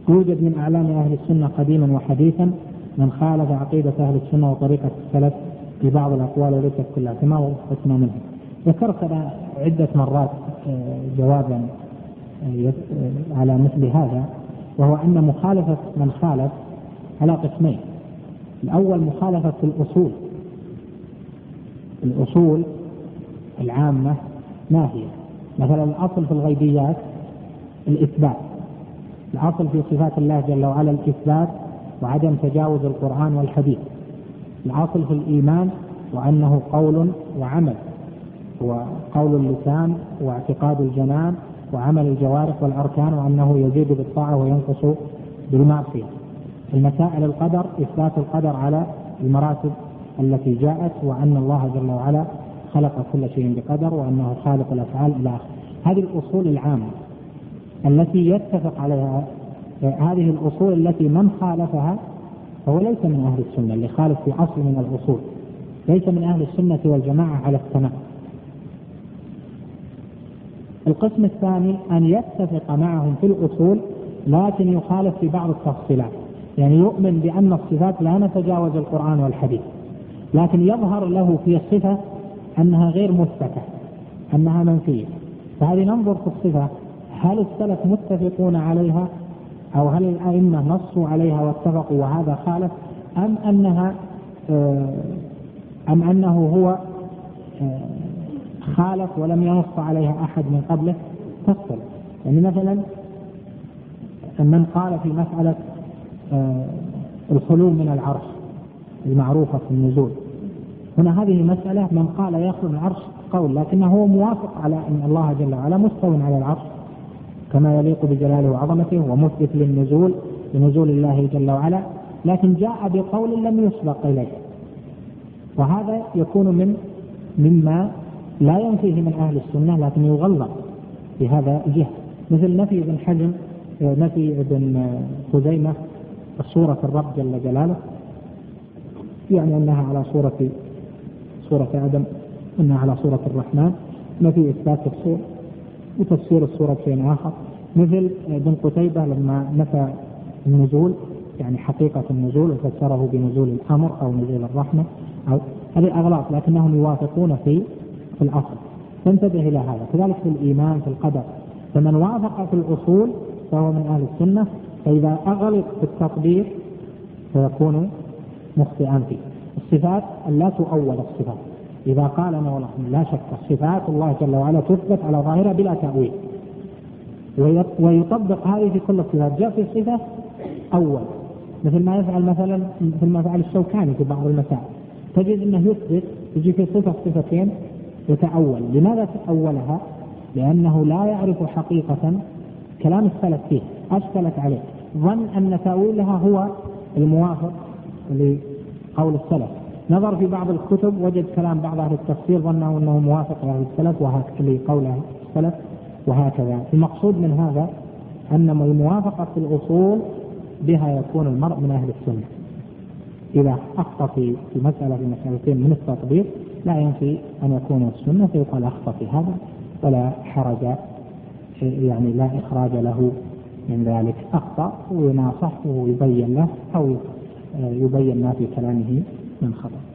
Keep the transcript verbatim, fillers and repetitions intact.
يوجد من أعلام أهل السنة قديما وحديثا من خالف عقيدة أهل السنة وطريقة السلف في بعض الأقوال وليست كلها كما وضحنا منها. ذكرت أنا عدة مرات جوابا على مثل هذا، وهو أن مخالفة من خالف على قسمين. الأول مخالفة في الأصول، الأصول العامة ما هي؟ مثلا الأصل في الغيبيات الإثبات، الأصل في صفات الله جل وعلا الإثبات وعدم تجاوز القرآن والحديث. الأصل في الإيمان وأنه قول وعمل، وقول اللسان واعتقاد الجنان وعمل الجوارح والأركان، وأنه يزيد بالطاعة وينقص بالمعصية. المسائل القدر إثبات القدر على المراتب التي جاءت، وأن الله جل وعلا خلق كل شيء بقدر، وأنه خالق الأفعال إلى آخره. هذه الأصول العامة التي يتفق عليها. هذه الأصول التي من خالفها فهو ليس من أهل السنة، اللي خالف في أصل من الأصول ليس من أهل السنة والجماعة على التمام. القسم الثاني أن يتفق معهم في الأصول لكن يخالف في بعض التفصيلات، يعني يؤمن بأن الصفات لا نتجاوز القرآن والحديث، لكن يظهر له في الصفة أنها غير مثبتة، أنها منفية. فهذه ننظر في الصفة هل السلف متفقون عليها، أو هل الأئمة نصوا عليها واتفقوا وهذا خالف، أم أنها أم أنه هو خالف ولم ينص عليها أحد من قبله. تفصل. يعني مثلا من قال في مسألة الخلو من العرش المعروفة في النزول، هنا هذه مسألة من قال يخلو من العرش قول، لكنه هو موافق على أن الله جل وعلا مستوٍ على العرش كما يليق بجلاله وعظمته، ومثبت للنزول لنزول الله جل وعلا، لكن جاء بقول لم يسبق إليه، وهذا يكون من مما لا ينفيه من أهل السنة لكن يغلط في هذا الجهة، مثل نفي ابن حزم نفي ابن خزيمة الصورة الرب جل جلاله، يعني أنها على صورة صورة آدم، أنها على صورة الرحمن، نفي إثبات الصورة وتفسير الصورة شيء آخر. مثل ابن قتيبة لما نفى النزول يعني حقيقة النزول وفسره بنزول الأمر أو نزول الرحمة، أو هذه أغلاط لكنهم يوافقون في في الأصل. فانتبه إلى هذا. كذلك في الإيمان في القدر، فمن وافق في الأصول فهو من أهل السنة، فإذا أغلط في التطبيق فيكون مخطئا فيه. الصفات لا تؤول الصفات، إذا قال أنا والله لا شك صفات الله جل وعلا تثبت على ظاهرها بلا تأويل، ويطبق هذه في كل الصفات. جاء في الصفة أول مثل ما يفعل مثلا مثل ما فعل الشوكاني في بعض المسائل، تجد أنه يثبت يجي في صفة صفتين يتأول. لماذا تأولها؟ لأنه لا يعرف حقيقة كلام السلف فيه، أشكلت عليه، ظن أن تأويلها هو الموافق لقول السلف. نظر في بعض الكتب وجد كلام بعض أهل التفسير ظنه أنه موافق لأهل السلف وهكذا لقول السلف وهكذا. المقصود من هذا أن الموافقة في الأصول بها يكون المرء من أهل السنة. إذا أخطأ في مسألة في مسألتين من التطبيق لا ينفي أن يكون السنة، فيقال أخطأ في هذا ولا حرج، يعني لا إخراج له من ذلك. أخطأ ويناصح ويبين له أو يبين ما في كلامه من خطأ.